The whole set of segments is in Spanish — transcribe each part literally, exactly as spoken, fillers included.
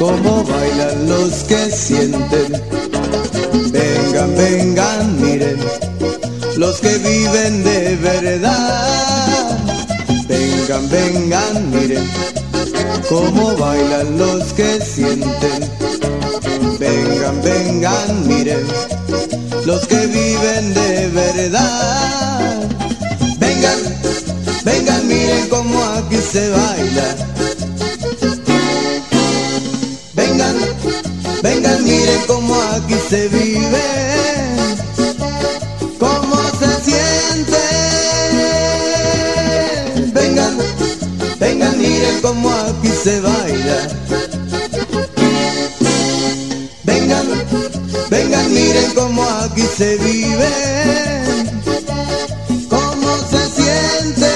cómo bailan los que sienten. Vengan, vengan, miren, los que viven de verdad. Vengan, vengan, miren, cómo bailan los que sienten. Vengan, vengan, miren, los que viven de verdad. Vengan, vengan, miren cómo aquí se baila. Vengan, vengan, miren cómo aquí se vive, cómo se siente. Vengan, vengan, miren cómo aquí se baila. Vengan, vengan, miren cómo aquí se vive, cómo se siente.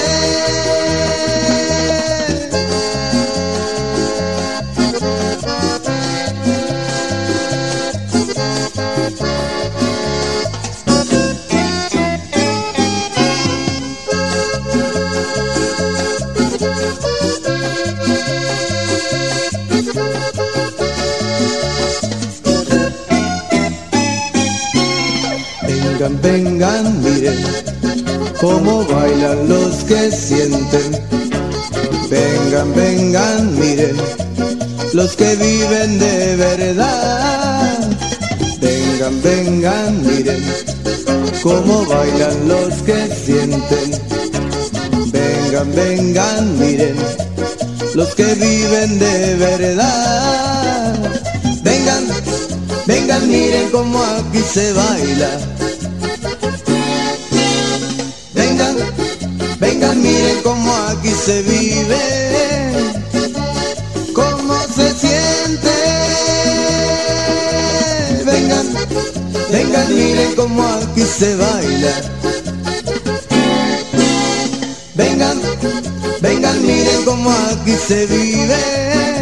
Vengan, vengan, miren cómo bailan los que sienten. Vengan, vengan, miren los que viven de verdad. Vengan, vengan, miren cómo bailan los que sienten. Vengan, vengan, miren los que viven de verdad. Vengan, vengan, miren cómo aquí se baila. Vengan, vengan, miren cómo aquí se vive, cómo se siente. Vengan, vengan, miren cómo aquí se baila. Vengan, vengan, miren cómo aquí se vive.